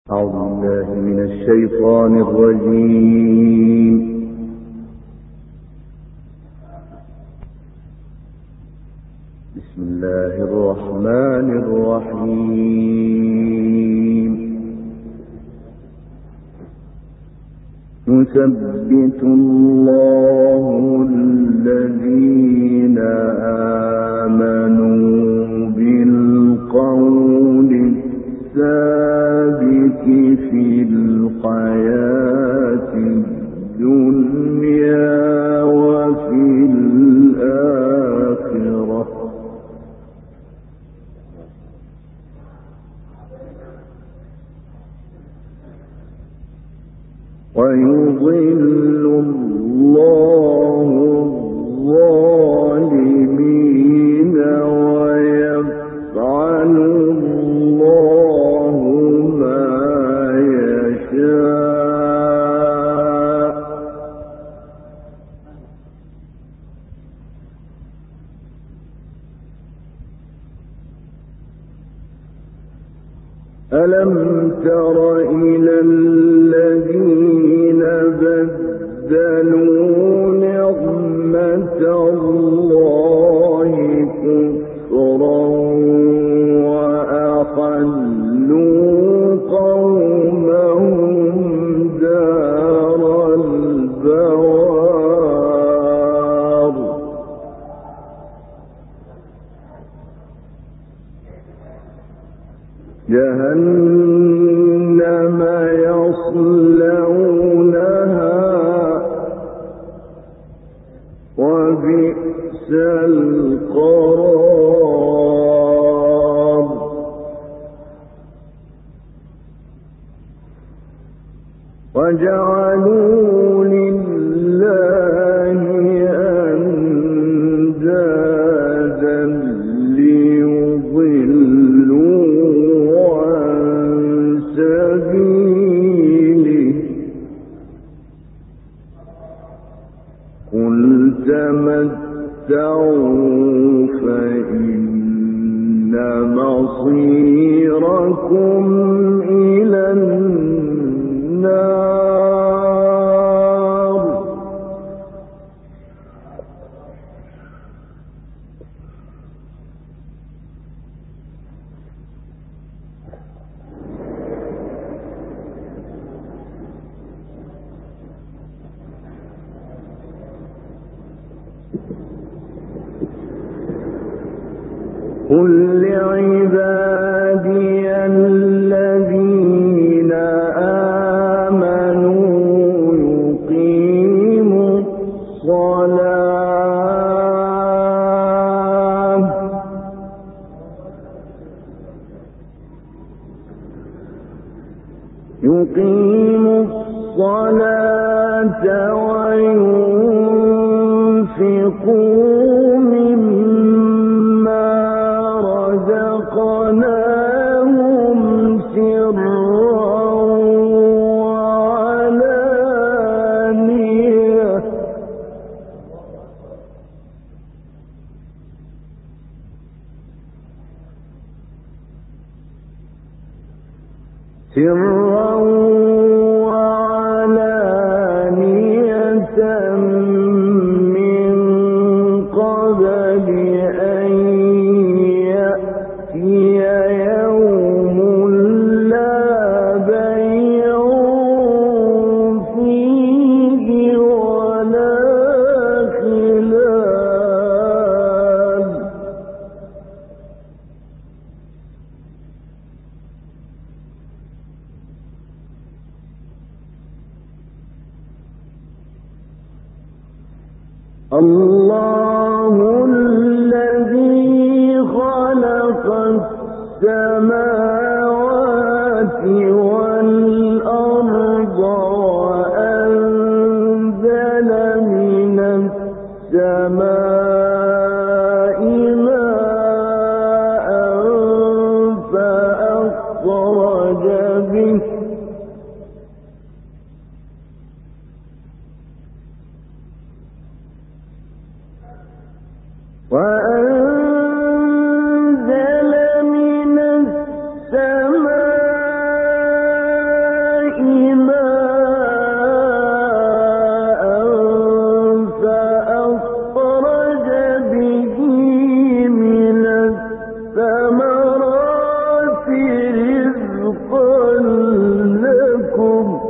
أعوذ بالله من الشيطان الرجيم. بسم الله الرحمن الرحيم. يثبت الله الذين آمنوا بالقول الثابت في الحياة الدنيا وفي الآخرة ويضل الله الظالمين ويفعل الله ما يشاء. ألم تر إلى الذين بدلوا نعمة الله كفرا وأحلوا قومهم دار البوار جهنم يصلونها وبئس القرار. وجعلوا لله أندادا ليضلوا عن سبيله. قل تمتعوا فإن مصيركم إلى النار. قل لعبادي الذين آمنوا يقيموا الصلاة وينفقوا مما رزقناهم سرا وعلانية من قبل أن يأتي يوم لا بيع فيه ولا خلال. الله الذي خلق السماوات والأرض وأنزل من السماء ماء فأخرج به وأنزل من السماء لكم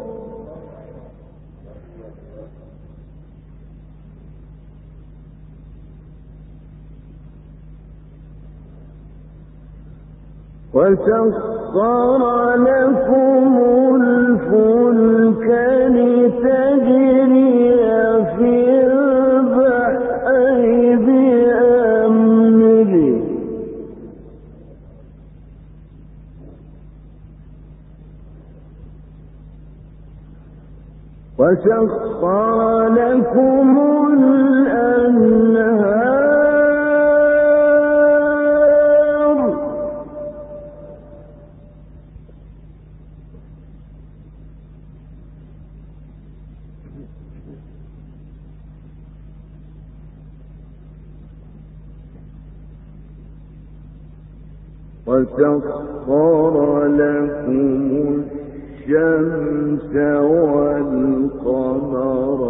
وسخر لكم الفلك لتجري في البحر بأمره وسخر لكم الأنهار وسخر لكم الشمس والقمر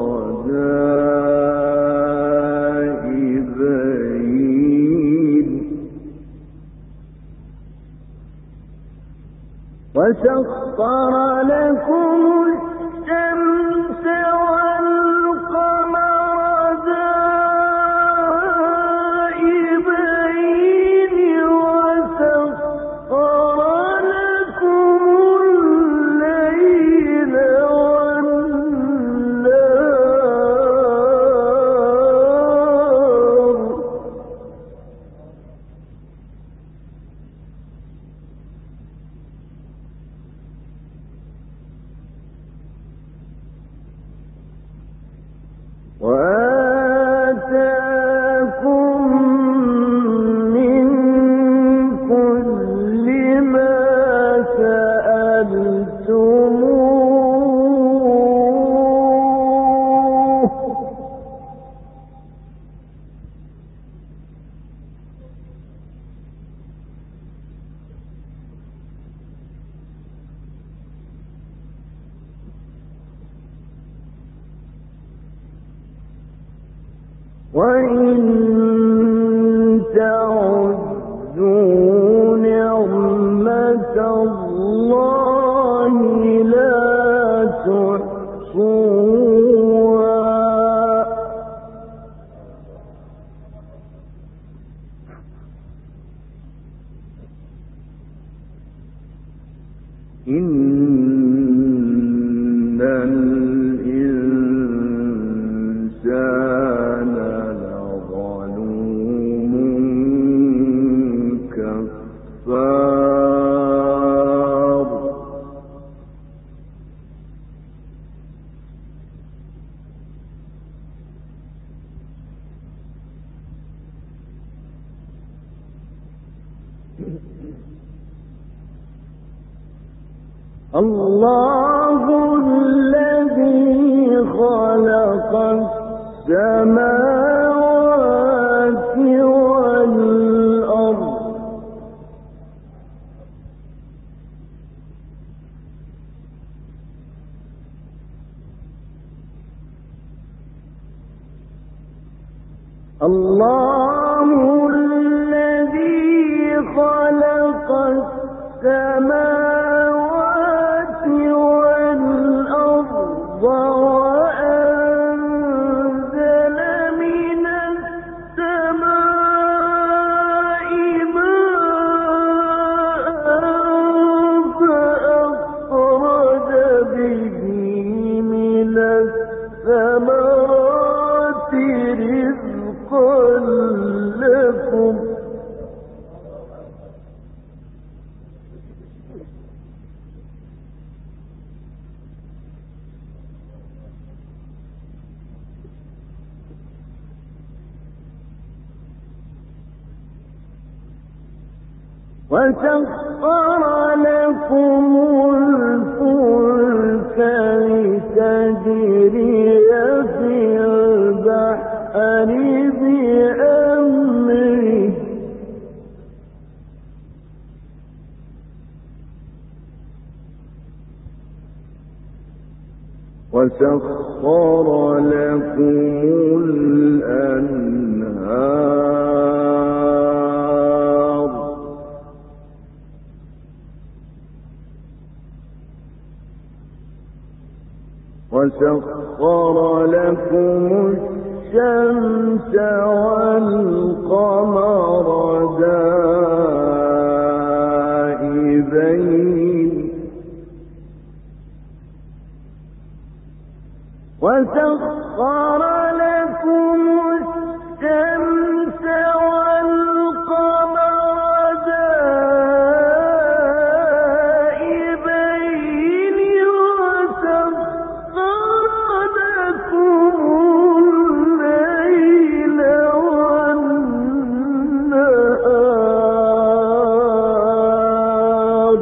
دائبين وسخر لكم الشمس والقمر دائبين وسخر لكم الليل والنهار وآتاكم من كل ما سألتموه وإن تعدوا نعمة الله لا تحصوها إن الإنسان لظلوم كفار الله الذي خلق السماوات والأرض الله الذي خلق السماوات والأرض وأنزل من السماء ماء فأخرج به من الثمرات رزقا لكم وسخر لكم الفلك لتجري في البحر بأمره وسخر لكم الأنهار وسخر لكم الشمس والقمر دائبين وسخر لكم الشمس والقمر دائبين وسخر لكم الليل والنهار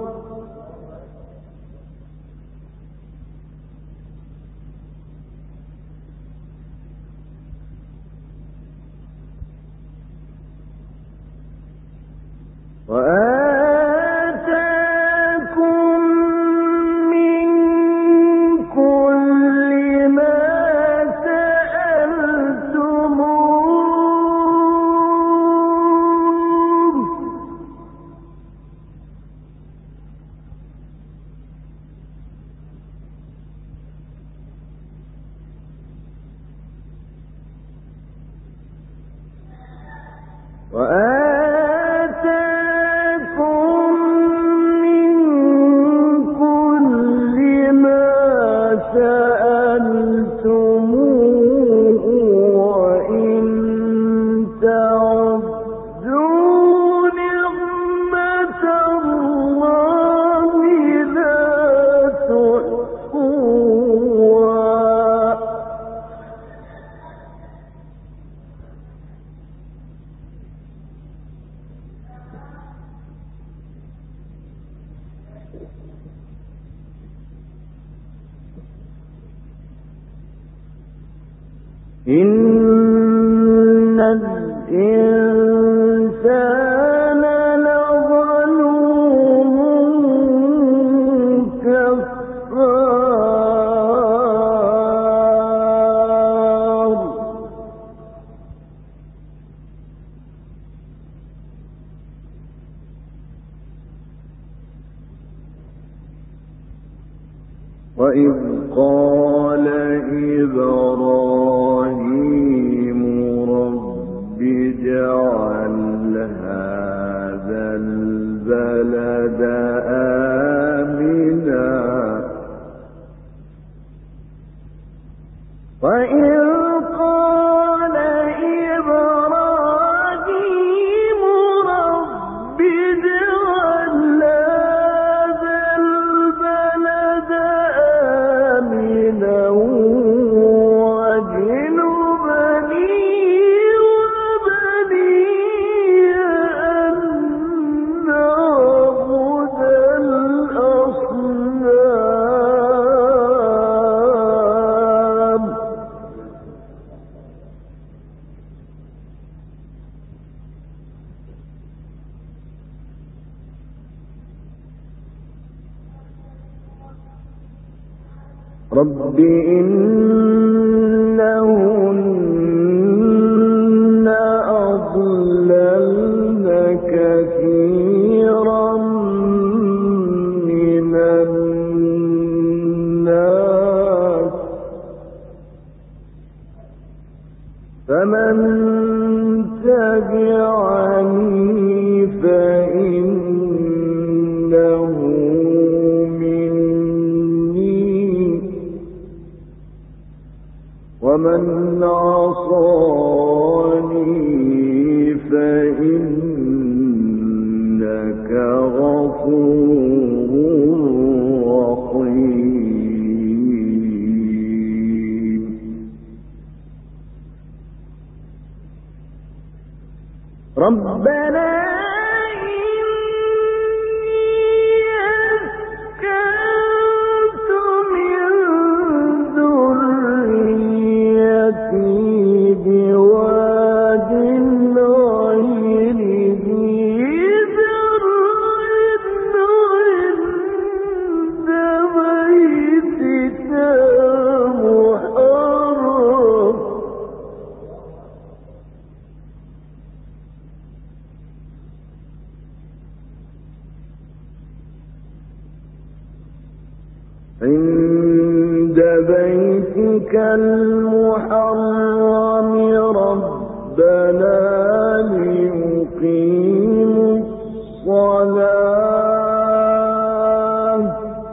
وآتاكم من كل ما سألتموه وآتاكم من كل ما سألتموه وإن تعدوا نعمة الله لا تحصوها إن الإنسان لظلوم كفار وإذ قال إبراهيم رب اجعل هذا البلد آمنا وإذ قال إبراهيم رب اجعل هذا البلد آمنا واجنبني وبني أن نعبد الأصنام رب إنهن أضللن كثيرا من الناس فمن تبعني فإنه ومن عصاني فإنك غفور رحيم ربنا عند بيتك المحرم ربنا ليقيموا الصلاة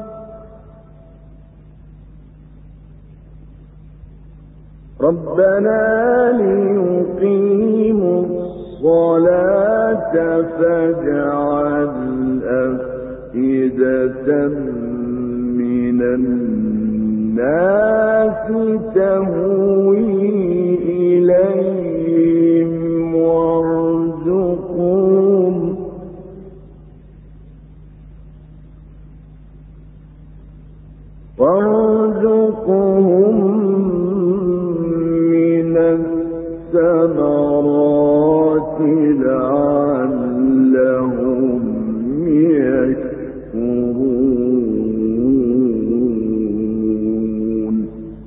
فاجعل أفئدة من الناس تهوي إليهم وارزقهم من الثمرات لعلهم يشكرون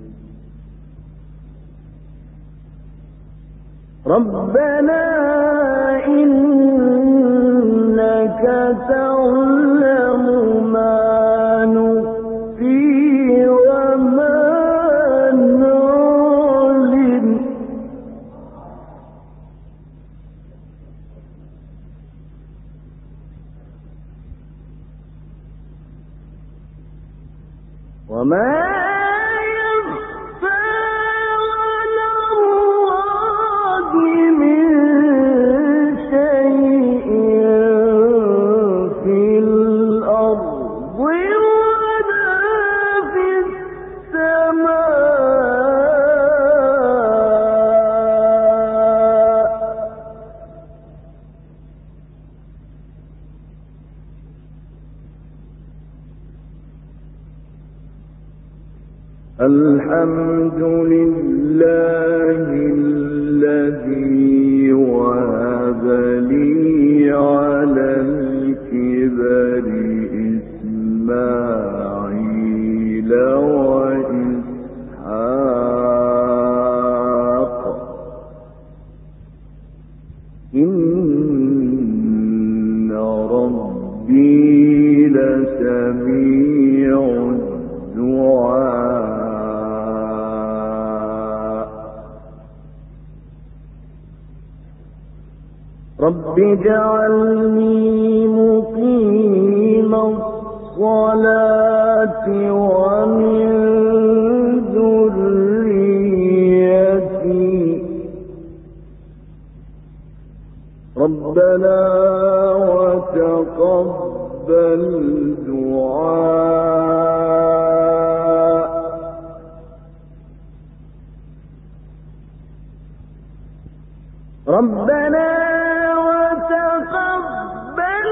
ربنا إنك تعلم ما نخفي وما نعلن وما يخفى على الله من شيء في الأرض ولا في السماء الحمد لله الذي وهب لي على الكبر إسماعيل وإسحاق إن ربي لسميع الدعاء رب اجعلني مقيم الصلاة ومن ذريتي ربنا وتقبل دعاء ربنا وتقبل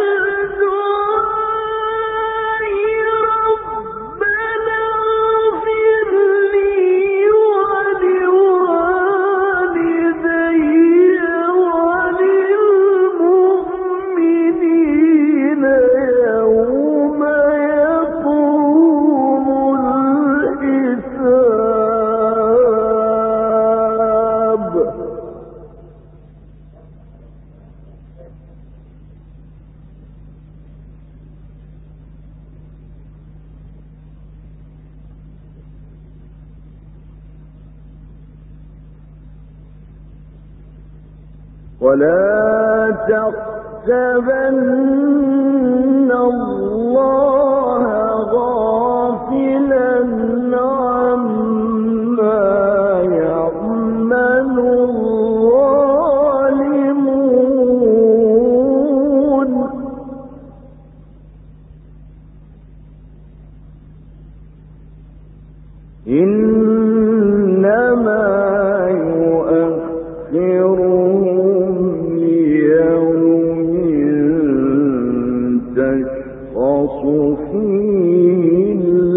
دعائي ربنا اغفر لي ولوالدي وللمؤمنين يوم يقوم الحساب ولا تحسبن الله غافلا عما يعمل الظالمون إنما يؤخرهم ليوم تشخص فيه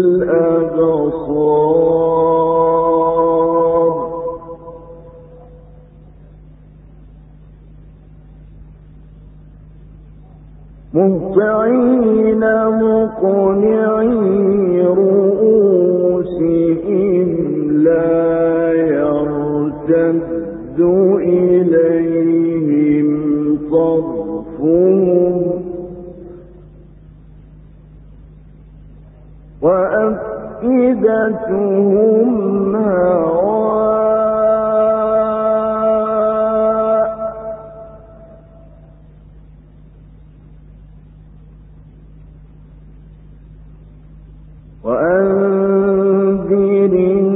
الأبصار مهطعين مقنعي رؤوسهم لا يرتد إليهم طرفهم أفئدتهم هواء وأنذر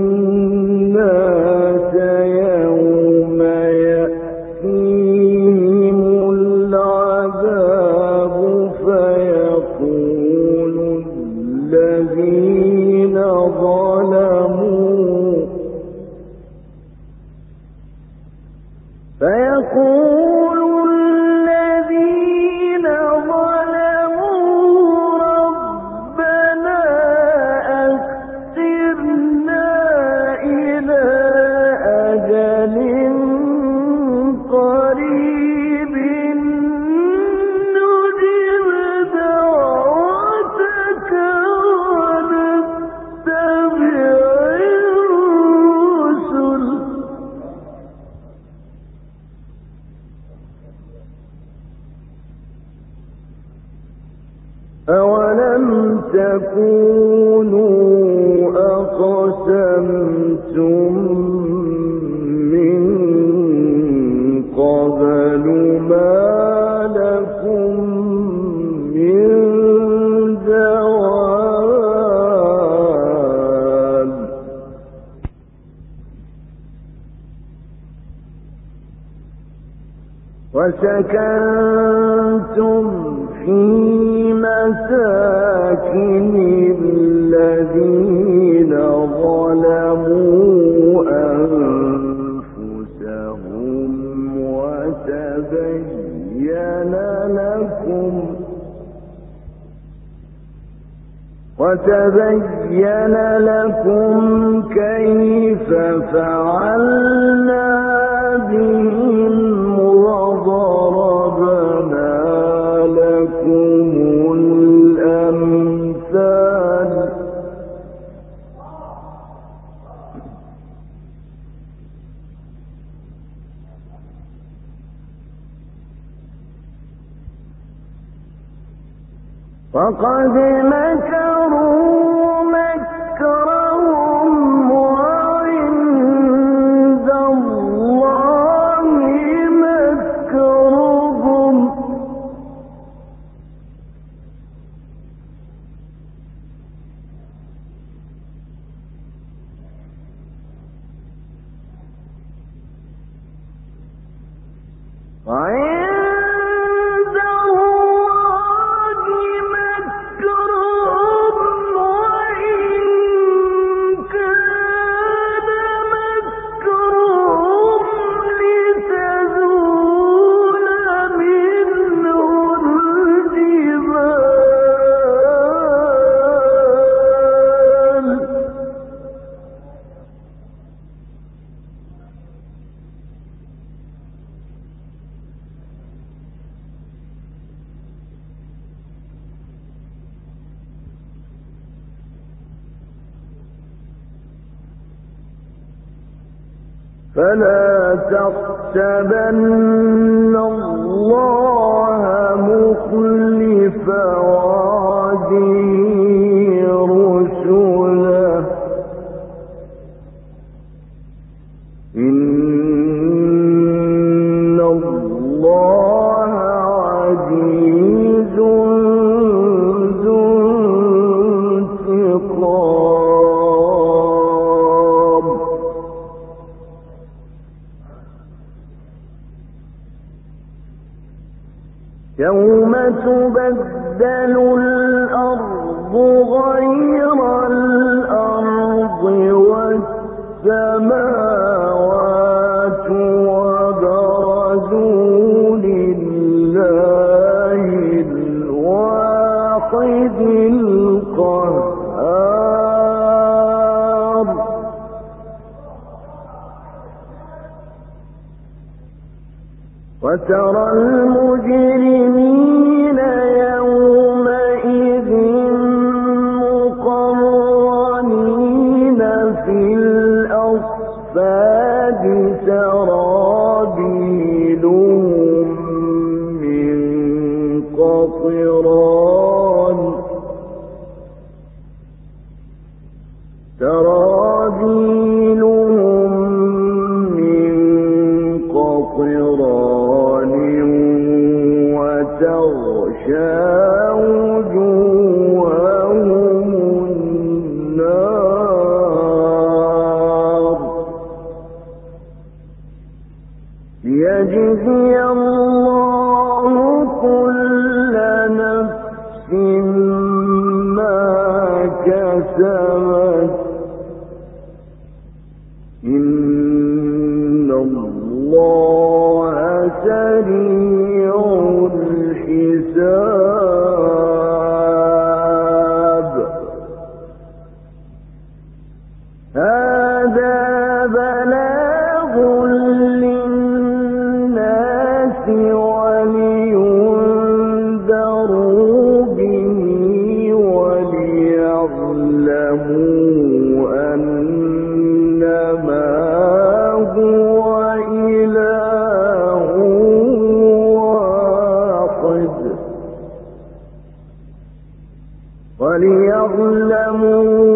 الناس يوم يأتيهم العذاب فيقول الذين ظلموا ربنا أخرنا إلى أجل قريب نجب دعوتك ونتبع الرسل أولم تكونوا أقسمتم من قبل ما لكم من زوال وسكنتم في مساكن الذين ظلموا أنفسهم وتبين لكم كيف فعلنا بهم وضربنا لكم الأمثال فقد مكروا مكرهم وعند الله مكرهم فلا تحسبن الله مخلف وعده رسله إن الله عزيز ذو انتقام يوم تبدل الأرض غير الأرض والسماوات وبرزوا لله الواحد القهار وترى المجرمين يومئذ مقرنين في الأصفاد سرابيلهم من قطران سرابيلهم من قطران وتغشى وجوههم النار ليجزي الله كل نفس ما كسبت إن الله سريع الحساب هذا بلاغ للناس ولينذروا به وليعلموا أنما هو إله واحد وليعلموا